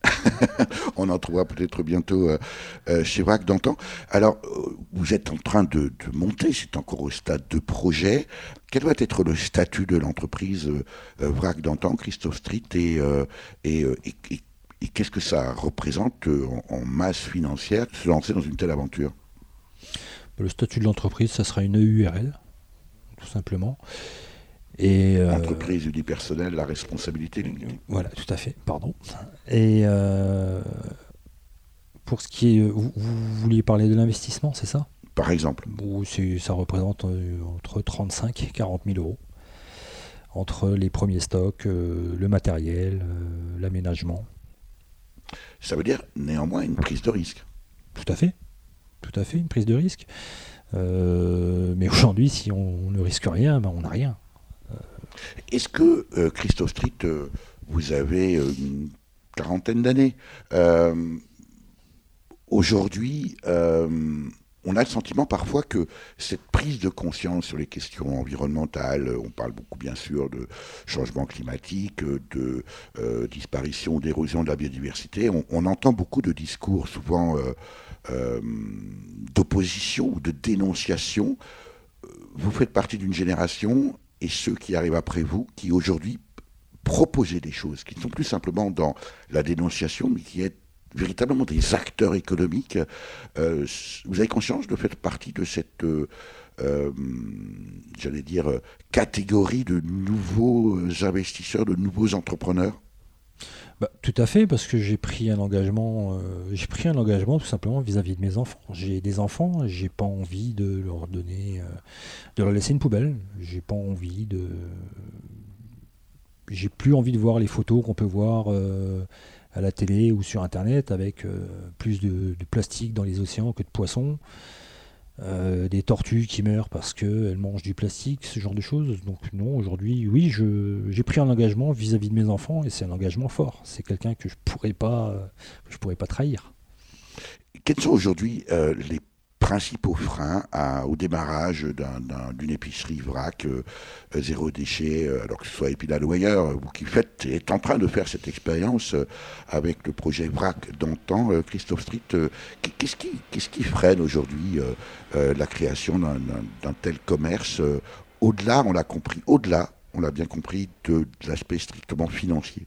On en trouvera peut-être bientôt euh, euh, chez Vrac d'antan. Alors, euh, vous êtes en train de, de monter, c'est encore au stade de projet. Quel va être le statut de l'entreprise euh, euh, Vrac d'antan, Christophe Street, et, euh, et, euh, et, et, et qu'est-ce que ça représente euh, en, en masse financière de se lancer dans une telle aventure? Le statut de l'entreprise, ça sera une E U R L, tout simplement. Et euh, entreprise unipersonnelle, la responsabilité limitée. Voilà, tout à fait, pardon. Et euh, pour ce qui est... Vous, vous vouliez parler de l'investissement, c'est ça? Par exemple. Bon, c'est, ça représente euh, entre trente-cinq et quarante mille euros. Entre les premiers stocks, euh, le matériel, euh, l'aménagement. Ça veut dire néanmoins une prise de risque. Tout à fait. Tout à fait, une prise de risque. Euh, mais aujourd'hui, si on, on ne risque rien, ben on n'a rien. Est-ce que, euh, Christophe Street, euh, vous avez euh, une quarantaine d'années, euh, aujourd'hui, euh, on a le sentiment parfois que cette prise de conscience sur les questions environnementales, on parle beaucoup bien sûr de changement climatique, de euh, disparition, d'érosion de la biodiversité, on, on entend beaucoup de discours souvent euh, euh, d'opposition ou de dénonciation. Vous faites partie d'une génération, et ceux qui arrivent après vous, qui aujourd'hui proposaient des choses, qui ne sont plus simplement dans la dénonciation, mais qui est véritablement des acteurs économiques. Euh, vous avez conscience de faire partie de cette, euh, euh, j'allais dire, catégorie de nouveaux investisseurs, de nouveaux entrepreneurs? Bah, tout à fait, parce que j'ai pris un engagement, euh, j'ai pris un engagement tout simplement vis-à-vis de mes enfants. J'ai des enfants, j'ai pas envie de leur donner, euh, de leur laisser une poubelle. J'ai pas envie de, j'ai plus envie de voir les photos qu'on peut voir euh, à la télé ou sur Internet avec euh, plus de, de plastique dans les océans que de poissons. Euh, des tortues qui meurent parce qu'elles mangent du plastique, ce genre de choses. Donc non, aujourd'hui, oui, je, j'ai pris un engagement vis-à-vis de mes enfants et c'est un engagement fort. C'est quelqu'un que je pourrais pas, que je pourrais pas trahir. Quels sont aujourd'hui euh, les principaux freins à, au démarrage d'un, d'un, d'une épicerie vrac, euh, zéro déchet, euh, alors que ce soit Épinal ou ailleurs, vous qui faites, êtes en train de faire cette expérience euh, avec le projet vrac d'antan, euh, Christophe Street, euh, qu'est-ce, qui, qu'est-ce qui freine aujourd'hui euh, euh, la création d'un, d'un, d'un tel commerce, euh, au-delà, on l'a compris, au-delà, on l'a bien compris, de, de l'aspect strictement financier?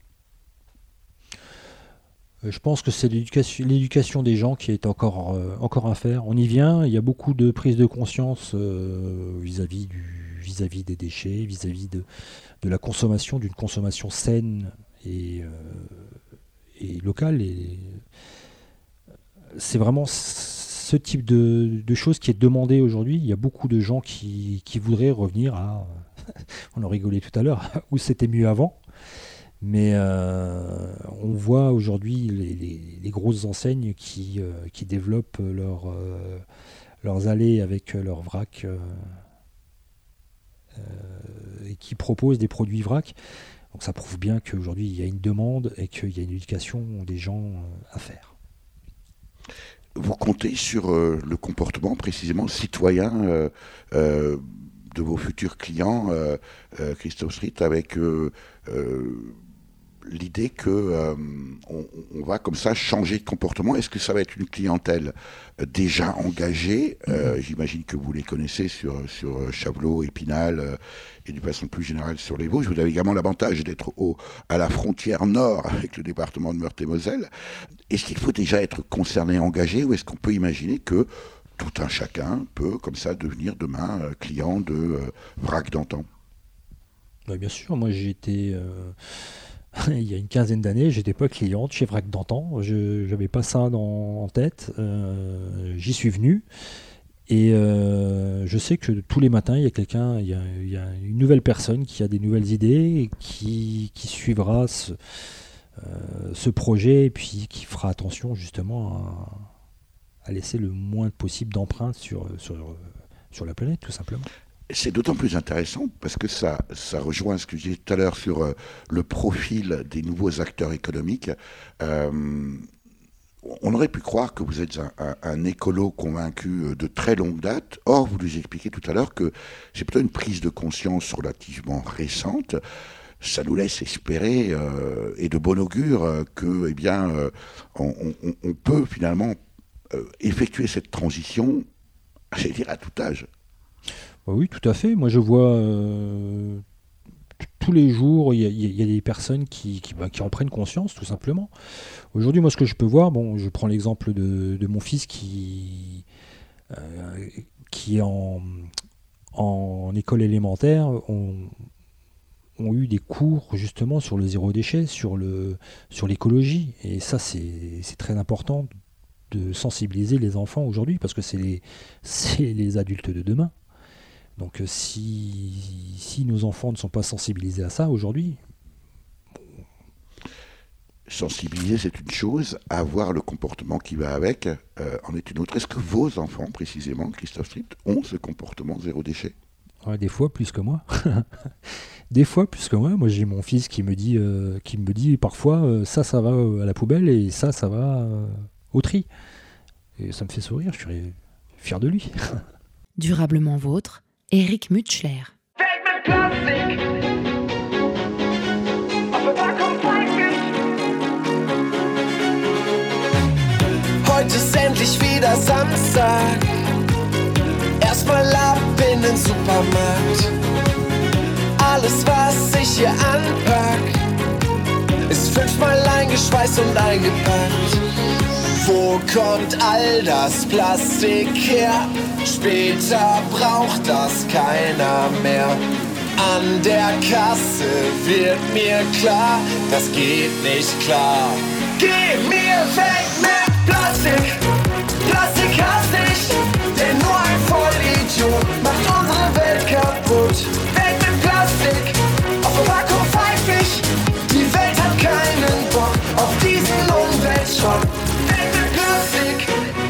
Je pense que c'est l'éducation, l'éducation des gens qui est encore, euh, encore à faire. On y vient, il y a beaucoup de prise de conscience euh, vis-à-vis, du, vis-à-vis des déchets, vis-à-vis de, de la consommation, d'une consommation saine et, euh, et locale. Et c'est vraiment ce type de, de choses qui est demandé aujourd'hui. Il y a beaucoup de gens qui, qui voudraient revenir à, on en rigolait tout à l'heure, où c'était mieux avant. Mais euh, on voit aujourd'hui les, les, les grosses enseignes qui, euh, qui développent leur, euh, leurs allées avec leurs vrac euh, euh, et qui proposent des produits vrac. Donc ça prouve bien qu'aujourd'hui il y a une demande et qu'il y a une éducation des gens à faire. vous comptez sur euh, le comportement précisément citoyen euh, euh, de vos futurs clients, euh, euh, Christophe Street, avec euh, euh, l'idée que euh, on, on va comme ça changer de comportement. Est-ce que ça va être une clientèle déjà engagée? euh, J'imagine que vous les connaissez sur, sur Chavelot, Épinal euh, et de façon plus générale sur les Vosges. Vous avez également l'avantage d'être au, à la frontière nord avec le département de Meurthe-et-Moselle. Est-ce qu'il faut déjà être concerné, engagé, ou est-ce qu'on peut imaginer que tout un chacun peut comme ça devenir demain euh, client de euh, vrac d'antan? Bah, bien sûr, moi j'ai été... Euh... Il y a une quinzaine d'années, j'étais pas cliente chez Vrac d'antan, je n'avais pas ça dans, en tête, euh, j'y suis venu et euh, je sais que tous les matins il y a quelqu'un, il y a, il y a une nouvelle personne qui a des nouvelles idées et qui, qui suivra ce, euh, ce projet et puis qui fera attention justement à, à laisser le moins possible d'empreintes sur, sur, sur la planète tout simplement. C'est d'autant plus intéressant parce que ça, ça rejoint ce que je disais tout à l'heure sur euh, le profil des nouveaux acteurs économiques. Euh, on aurait pu croire que vous êtes un, un, un écolo convaincu de très longue date. Or, vous nous expliquez tout à l'heure que c'est plutôt une prise de conscience relativement récente. Ça nous laisse espérer euh, et de bon augure euh, que, eh bien, euh, on, on, on peut finalement euh, effectuer cette transition, j'allais dire, à tout âge. Oui, tout à fait. Moi, je vois euh, t- tous les jours, il y, y, y a des personnes qui, qui, bah, qui en prennent conscience, tout simplement. Aujourd'hui, moi, ce que je peux voir, bon, je prends l'exemple de, de mon fils qui, euh, qui est en, en école élémentaire, ont, ont eu des cours justement sur le zéro déchet, sur, le, sur l'écologie. Et ça, c'est, c'est très important de sensibiliser les enfants aujourd'hui, parce que c'est les, c'est les adultes de demain. Donc si, si nos enfants ne sont pas sensibilisés à ça aujourd'hui... Sensibiliser, c'est une chose, avoir le comportement qui va avec euh, en est une autre. Est-ce que vos enfants, précisément, Christophe Street, ont ce comportement zéro déchet? Ouais, des fois plus que moi. Des fois plus que moi. Moi, j'ai mon fils qui me dit, euh, qui me dit parfois, euh, ça, ça va à la poubelle et ça, ça va euh, au tri. Et ça me fait sourire, je suis fier de lui. Durablement vôtre, Eric Mutschler. Heute ist endlich wieder Samstag. Erstmal ab in den Supermarkt. Alles, was ich hier anpack, ist fünfmal eingeschweißt und eingepackt. Wo kommt all das Plastik her? Später braucht das keiner mehr. An der Kasse wird mir klar, das geht nicht klar. Geh mir weg mit Plastik, Plastik hasse ich, denn nur ein Vollidiot macht unsere Welt kaputt. Weg mit Plastik, auf Verpackung pfeif ich, die Welt hat keinen Bock auf diesen Umweltschrott. Weg mit Plastik,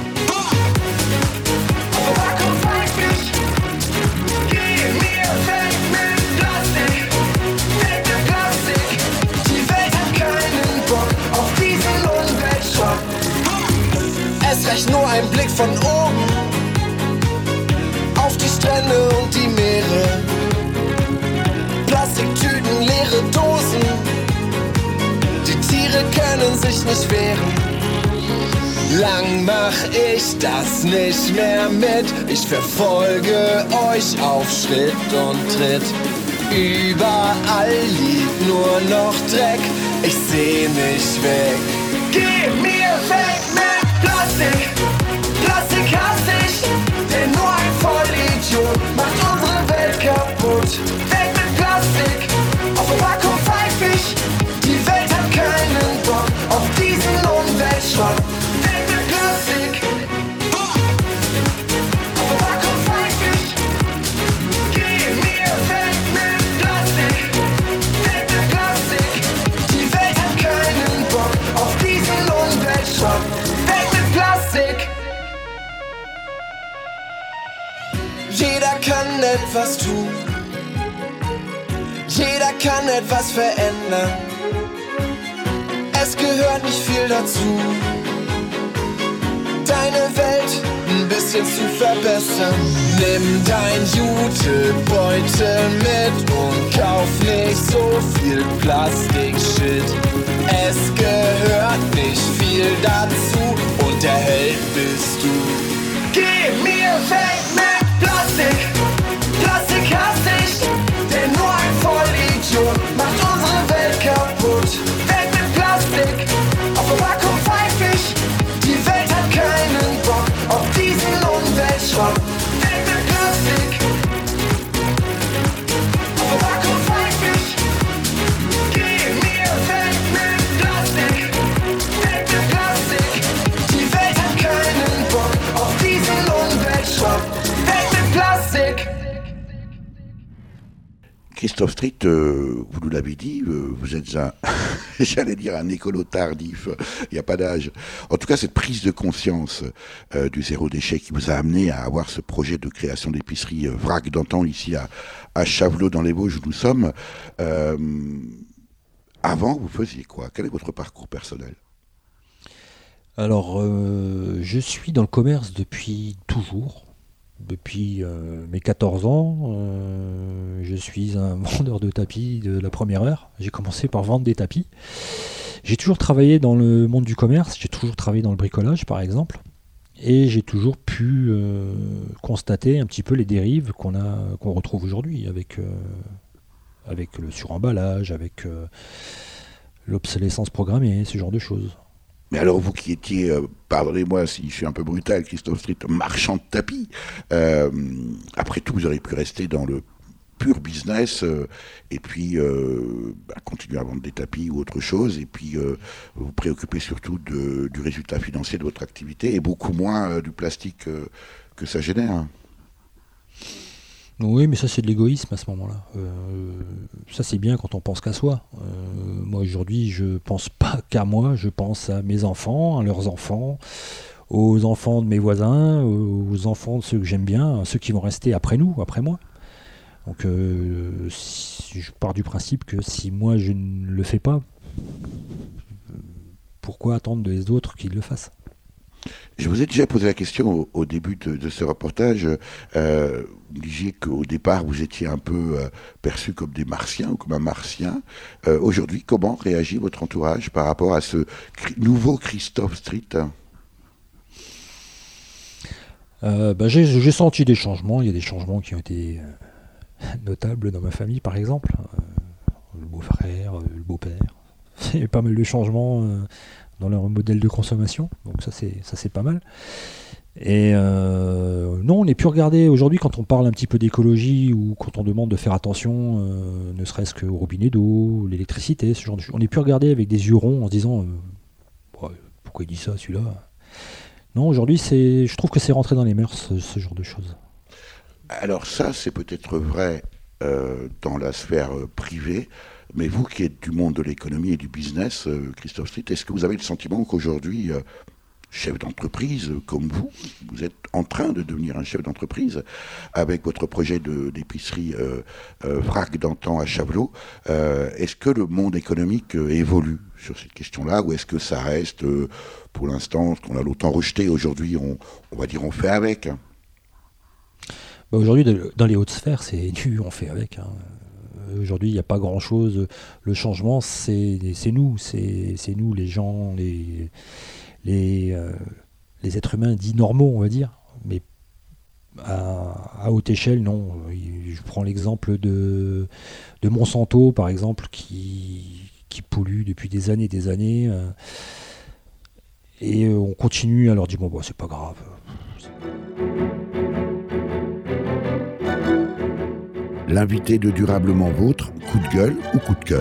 auf Verpackung pfeif ich, geh mir weg mit Plastik, weg mit Plastik, die Welt hat keinen Bock auf diesen Umweltschrott. Es reicht nur ein Blick von oben auf die Strände und die Meere. Plastiktüten, leere Dosen, die Tiere können sich nicht wehren. Lang mach ich das nicht mehr mit, ich verfolge euch auf Schritt und Tritt. Überall liegt nur noch Dreck, ich seh nicht weg. Geh mir weg mit Plastik, Plastik hasse ich, denn nur ein Vollidiot macht unsere Welt kaputt. Weg mit Plastik, auf Verpackung pfeif ich, die Welt hat keinen Bock auf diesen Umweltschrott. Weg mit Plastik, auf Verpackung pfeif ich, geh mir weg mit Plastik, weg mit Plastik, die Welt hat keinen Bock auf diesen Umweltschrott. Weg mit Plastik. Jeder kann etwas tun, jeder kann etwas verändern. Es gehört nicht viel dazu. deine Welt ein bisschen zu verbessern. Nimm dein Jutebeutel mit und kauf nicht so viel Plastik-Shit. Es gehört nicht viel dazu und der Held bist du. Geh mir weg mit Plastik, Plastik hasse ich, denn nur ein Vollidiot macht unsere Welt kaputt. Weg mit Plastik, auf Verpackung pfeif ich, die Welt hat keinen Bock auf diesen Umweltschrott. Weg mit Plastik, auf Verpackung pfeif ich, geh mir weg mit Plastik, weg mit Plastik, die Welt hat keinen Bock auf diesen Umweltschrott. Weg mit Plastik. Christophe Street, euh, vous nous l'avez dit, euh, vous êtes un, j'allais dire un écolo tardif, il n'y a pas d'âge. En tout cas, cette prise de conscience euh, du zéro déchet qui vous a amené à avoir ce projet de création d'épicerie euh, vrac d'antan ici à, à Chavelot dans les Vosges où nous sommes. Euh, avant, vous faisiez quoi? Quel est votre parcours personnel? Alors, euh, je suis dans le commerce depuis toujours. Depuis euh, mes quatorze ans, euh, je suis un vendeur de tapis de la première heure. J'ai commencé par vendre des tapis. J'ai toujours travaillé dans le monde du commerce, j'ai toujours travaillé dans le bricolage par exemple. Et j'ai toujours pu euh, constater un petit peu les dérives qu'on a, qu'on retrouve aujourd'hui avec, euh, avec le suremballage, avec euh, l'obsolescence programmée, ce genre de choses. Mais alors vous qui étiez, euh, pardonnez-moi si je suis un peu brutal, Christophe Street, marchand de tapis, euh, après tout vous auriez pu rester dans le pur business euh, et puis euh, bah, continuer à vendre des tapis ou autre chose et puis euh, vous préoccuper surtout de, du résultat financier de votre activité et beaucoup moins euh, du plastique euh, que ça génère. Oui, mais ça c'est de l'égoïsme à ce moment-là. Euh, ça c'est bien quand on pense qu'à soi. Euh, moi aujourd'hui je pense pas qu'à moi, je pense à mes enfants, à leurs enfants, aux enfants de mes voisins, aux enfants de ceux que j'aime bien, ceux qui vont rester après nous, après moi. Donc euh, si je pars du principe que si moi je ne le fais pas, pourquoi attendre des autres qu'ils le fassent ? Je vous ai déjà posé la question au, au début de, de ce reportage. Euh, vous disiez qu'au départ, vous étiez un peu euh, perçu comme des martiens ou comme un martien. Euh, aujourd'hui, comment réagit votre entourage par rapport à ce cri- nouveau Christophe Street ? euh, bah, j'ai, j'ai senti des changements. Il y a des changements qui ont été euh, notables dans ma famille, par exemple. Euh, le beau-frère, euh, le beau-père. Il y a pas mal de changements euh, dans leur modèle de consommation, donc ça c'est, ça c'est pas mal. Et euh, non, on n'est plus regardé aujourd'hui quand on parle un petit peu d'écologie ou quand on demande de faire attention, euh, ne serait-ce qu'au robinet d'eau, l'électricité, ce genre de choses. On n'est plus regardé avec des yeux ronds en se disant euh, ouais, pourquoi il dit ça celui-là. Non, aujourd'hui c'est, je trouve que c'est rentré dans les mœurs ce, ce genre de choses. Alors ça c'est peut-être vrai euh, dans la sphère euh, privée. Mais vous qui êtes du monde de l'économie et du business, euh, Christophe Street, est-ce que vous avez le sentiment qu'aujourd'hui, euh, chef d'entreprise euh, comme vous, vous êtes en train de devenir un chef d'entreprise avec votre projet de, d'épicerie euh, euh, vrac d'antan à Chavelot, euh, est-ce que le monde économique euh, évolue sur cette question-là ou est-ce que ça reste, euh, pour l'instant, ce qu'on a longtemps rejeté, aujourd'hui, on, on va dire on fait avec hein. Bah aujourd'hui, dans les hautes sphères, c'est nu, on fait avec. Hein. Aujourd'hui, il n'y a pas grand-chose. Le changement, c'est, c'est nous, c'est, c'est nous, les gens, les, les, euh, les êtres humains dits normaux, on va dire. Mais à, à haute échelle, non. Je prends l'exemple de, de Monsanto, par exemple, qui, qui pollue depuis des années et des années. Euh, et on continue à leur dire, bon, bah, c'est pas grave. L'invité de Durablement Vôtre, coup de gueule ou coup de cœur ?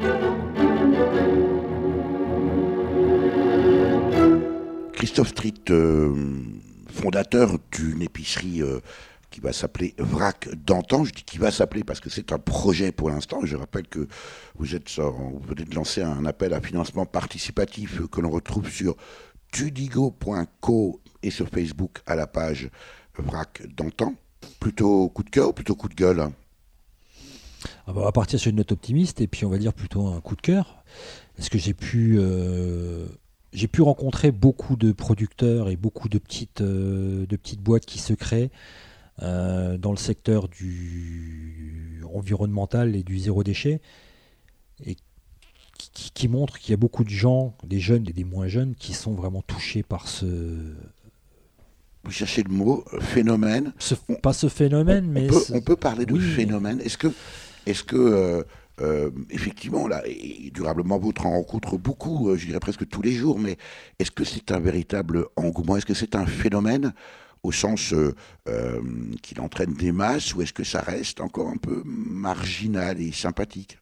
Christophe Street, euh, fondateur d'une épicerie euh, qui va s'appeler Vrac d'antan. Je dis qui va s'appeler parce que c'est un projet pour l'instant. Je rappelle que vous, êtes, vous venez de lancer un appel à financement participatif que l'on retrouve sur tudigo point co et sur Facebook à la page Vrac d'antan. Plutôt coup de cœur ou plutôt coup de gueule ? On va partir sur une note optimiste et puis on va dire plutôt un coup de cœur. Est-ce que j'ai pu euh, j'ai pu rencontrer beaucoup de producteurs et beaucoup de petites, euh, de petites boîtes qui se créent euh, dans le secteur du environnemental et du zéro déchet, et qui, qui montrent qu'il y a beaucoup de gens, des jeunes et des moins jeunes, qui sont vraiment touchés par ce... Vous cherchez le mot euh, phénomène. ce pas ce phénomène, on, mais... On peut, ce... on peut parler de oui, phénomène. Est-ce que... Est-ce que euh, Euh, effectivement, là, et durablement vôtre en rencontre beaucoup, euh, je dirais presque tous les jours, mais est-ce que c'est un véritable engouement? Est-ce que c'est un phénomène au sens euh, euh, qu'il entraîne des masses, ou est-ce que ça reste encore un peu marginal et sympathique?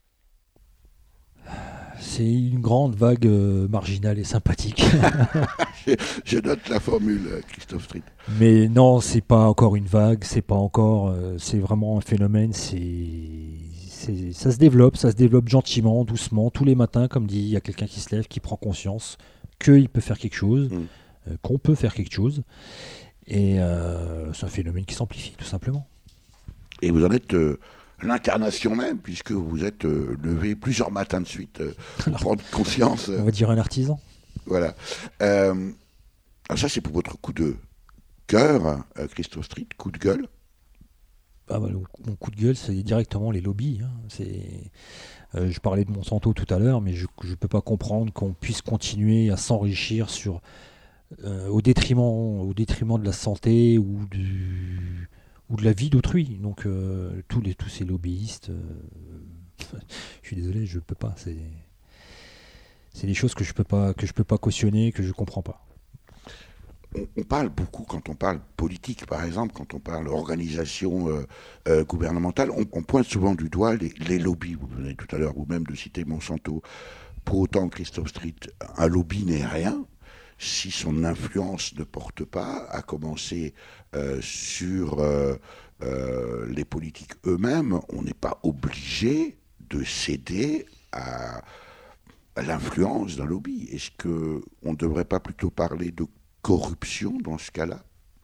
C'est une grande vague euh, marginale et sympathique. je, je note la formule, Christophe Street. Mais non, c'est pas encore une vague, c'est pas encore, euh, c'est vraiment un phénomène. C'est, c'est, ça se développe, ça se développe gentiment, doucement, tous les matins, comme dit, il y a quelqu'un qui se lève, qui prend conscience qu'il peut faire quelque chose, mmh. euh, qu'on peut faire quelque chose, et euh, c'est un phénomène qui s'amplifie, tout simplement. Et vous en êtes euh, l'incarnation même, puisque vous êtes euh, levé plusieurs matins de suite euh, pour alors, prendre conscience. Euh, on va dire un artisan. Voilà. Euh, alors ça, c'est pour votre coup de cœur, euh, Christophe Street, coup de gueule. Ah bah, le, mon coup de gueule, c'est directement les lobbies. Hein. C'est, euh, je parlais de Monsanto tout à l'heure, mais je ne peux pas comprendre qu'on puisse continuer à s'enrichir sur, euh, au, détriment, au détriment de la santé ou, du, ou de la vie d'autrui. Donc euh, tous, les, tous ces lobbyistes, euh, je suis désolé, je ne peux pas. C'est, c'est des choses que je peux pas, que je peux pas cautionner, que je ne comprends pas. On parle beaucoup, quand on parle politique, par exemple, quand on parle organisation euh, euh, gouvernementale, on, on pointe souvent du doigt les, les lobbies. Vous venez tout à l'heure vous-même de citer Monsanto. Pour autant, Christophe Street, un lobby n'est rien si son influence ne porte pas, à commencer euh, sur euh, euh, les politiques eux-mêmes. On n'est pas obligé de céder à, à l'influence d'un lobby. Est-ce qu'on ne devrait pas plutôt parler de corruption dans ce cas-là?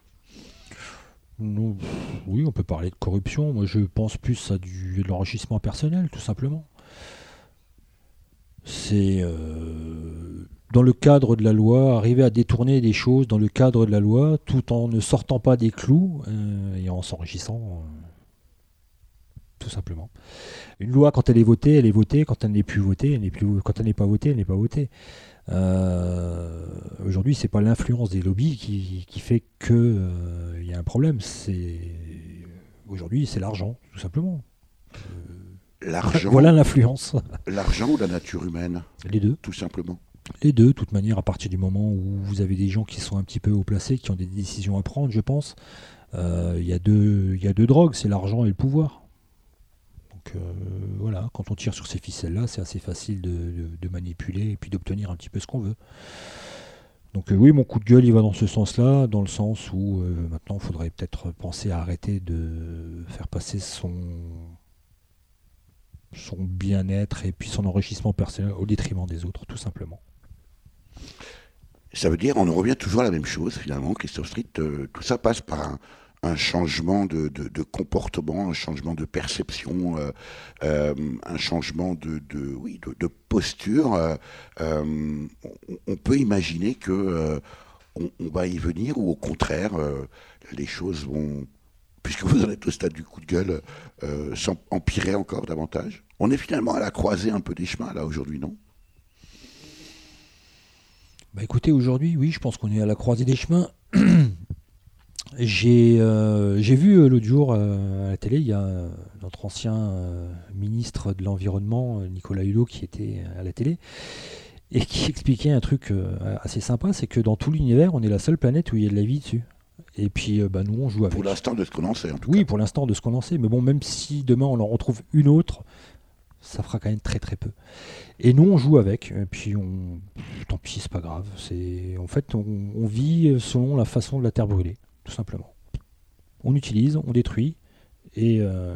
Non, oui, on peut parler de corruption. Moi, je pense plus à du, de l'enrichissement personnel, tout simplement. C'est euh, dans le cadre de la loi, arriver à détourner des choses dans le cadre de la loi, tout en ne sortant pas des clous euh, et en s'enrichissant, euh, tout simplement. Une loi, quand elle est votée, elle est votée. Quand elle n'est plus votée, elle n'est plus. Quand elle n'est pas votée, elle n'est pas votée. Euh, aujourd'hui, c'est pas l'influence des lobbies qui, qui fait que euh, y a un problème. C'est aujourd'hui, c'est l'argent, tout simplement. Euh, l'argent. Voilà l'influence. L'argent ou la nature humaine? Les deux, tout simplement. Les deux, de toute manière, à partir du moment où vous avez des gens qui sont un petit peu haut placés, qui ont des décisions à prendre, je pense, il euh, y a deux, il y a deux drogues, c'est l'argent et le pouvoir. Donc euh, voilà, quand on tire sur ces ficelles-là, c'est assez facile de, de, de manipuler et puis d'obtenir un petit peu ce qu'on veut. Donc euh, oui, mon coup de gueule, il va dans ce sens-là, dans le sens où euh, maintenant, il faudrait peut-être penser à arrêter de faire passer son, son bien-être et puis son enrichissement personnel au détriment des autres, tout simplement. Ça veut dire, on en revient toujours à la même chose, finalement, Christophe Street. Euh, tout ça passe par un... un changement de, de, de comportement, un changement de perception, euh, euh, un changement de, de, oui, de, de posture. Euh, euh, on, on peut imaginer que euh, on, on va y venir, ou au contraire, euh, les choses vont, puisque vous en êtes au stade du coup de gueule, euh, s'empirer encore davantage. On est finalement à la croisée un peu des chemins, là, aujourd'hui, non ? Bah écoutez, aujourd'hui, oui, je pense qu'on est à la croisée des chemins. J'ai, euh, j'ai vu euh, l'autre jour euh, à la télé, il y a euh, notre ancien euh, ministre de l'Environnement, euh, Nicolas Hulot, qui était à la télé, et qui expliquait un truc euh, assez sympa, c'est que dans tout l'univers, on est la seule planète où il y a de la vie dessus. Et puis, euh, bah, nous, on joue avec. Pour l'instant, de ce qu'on en sait, en tout oui, cas. pour l'instant, de ce qu'on en sait. Mais bon, même si demain, on en retrouve une autre, ça fera quand même très très peu. Et nous, on joue avec, et puis on... tant pis, c'est pas grave. C'est... En fait, on, on vit selon la façon de la terre brûlée. Tout simplement. On utilise, on détruit, et euh,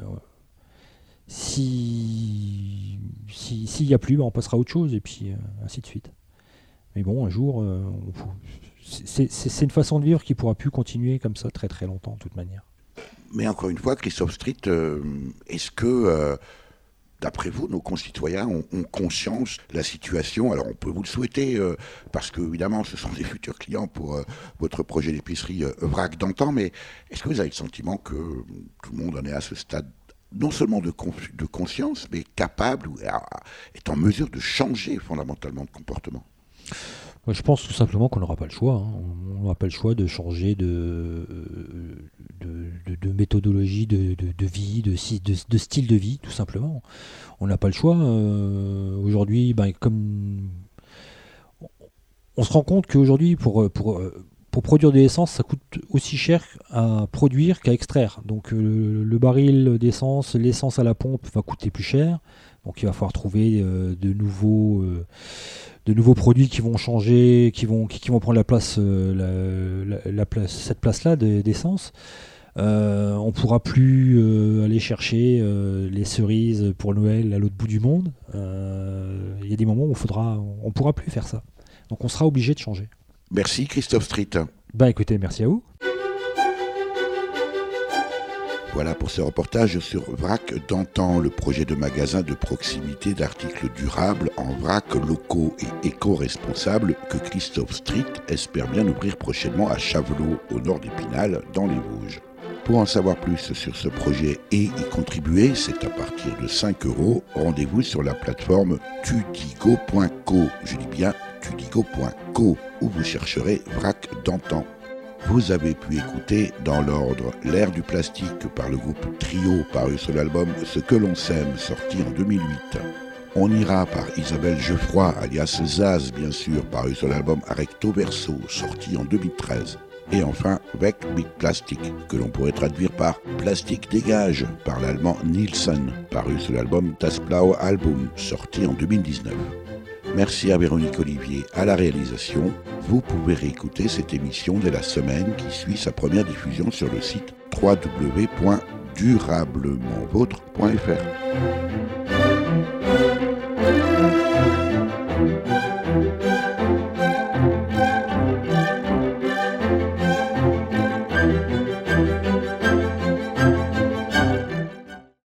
si s'il si, n'y a plus, bah on passera à autre chose, et puis euh, ainsi de suite. Mais bon, un jour, euh, on, c'est, c'est, c'est une façon de vivre qui ne pourra plus continuer comme ça très très longtemps, de toute manière. Mais encore une fois, Christophe Street, euh, est-ce que euh, d'après vous, nos concitoyens ont, ont conscience de la situation? Alors on peut vous le souhaiter, euh, parce que évidemment ce sont des futurs clients pour euh, votre projet d'épicerie euh, Vrac d'antan, mais est-ce que vous avez le sentiment que tout le monde en est à ce stade, non seulement de, con- de conscience, mais capable ou à, est en mesure de changer fondamentalement de comportement? Moi, je pense tout simplement qu'on n'aura pas le choix. Hein. On n'aura pas le choix de changer de, de, de, de méthodologie, de, de, de vie, de, de, de style de vie, tout simplement. On n'a pas le choix. Euh, aujourd'hui, ben, comme on se rend compte qu'aujourd'hui, pour, pour, pour produire de l'essence, ça coûte aussi cher à produire qu'à extraire. Donc euh, le baril d'essence, l'essence à la pompe va coûter plus cher. Donc il va falloir trouver euh, de nouveaux... Euh, de nouveaux produits qui vont changer, qui vont, qui, qui vont prendre la place, euh, la, la, la place cette place-là d'essence. Euh, on ne pourra plus euh, aller chercher euh, les cerises pour Noël à l'autre bout du monde. Il euh, y a des moments où faudra, on ne pourra plus faire ça. Donc on sera obligé de changer. Merci Christophe Street. Bah écoutez, merci à vous. Voilà pour ce reportage sur Vrac d'antan, le projet de magasin de proximité d'articles durables en vrac locaux et éco-responsables que Christophe Street espère bien ouvrir prochainement à Chavelot, au nord d'Épinal, dans les Vosges. Pour en savoir plus sur ce projet et y contribuer, c'est à partir de cinq euros, rendez-vous sur la plateforme tudigo point co, je dis bien tudigo point co, où vous chercherez Vrac d'antan. Vous avez pu écouter dans l'ordre L'ère du plastique par le groupe Trio, paru sur l'album Ce que l'on sème, sorti en deux mille huit. On ira par Isabelle Geoffroy, alias Zaz bien sûr, paru sur l'album Recto Verso, sorti en deux mille treize. Et enfin Weg mit Plastik, que l'on pourrait traduire par Plastique dégage, par l'allemand Nielsen, paru sur l'album Das Blaue Album, sorti en deux mille dix-neuf. Merci à Véronique Olivier à la réalisation. Vous pouvez réécouter cette émission dès la semaine qui suit sa première diffusion sur le site w w w point durablement vôtre point f r.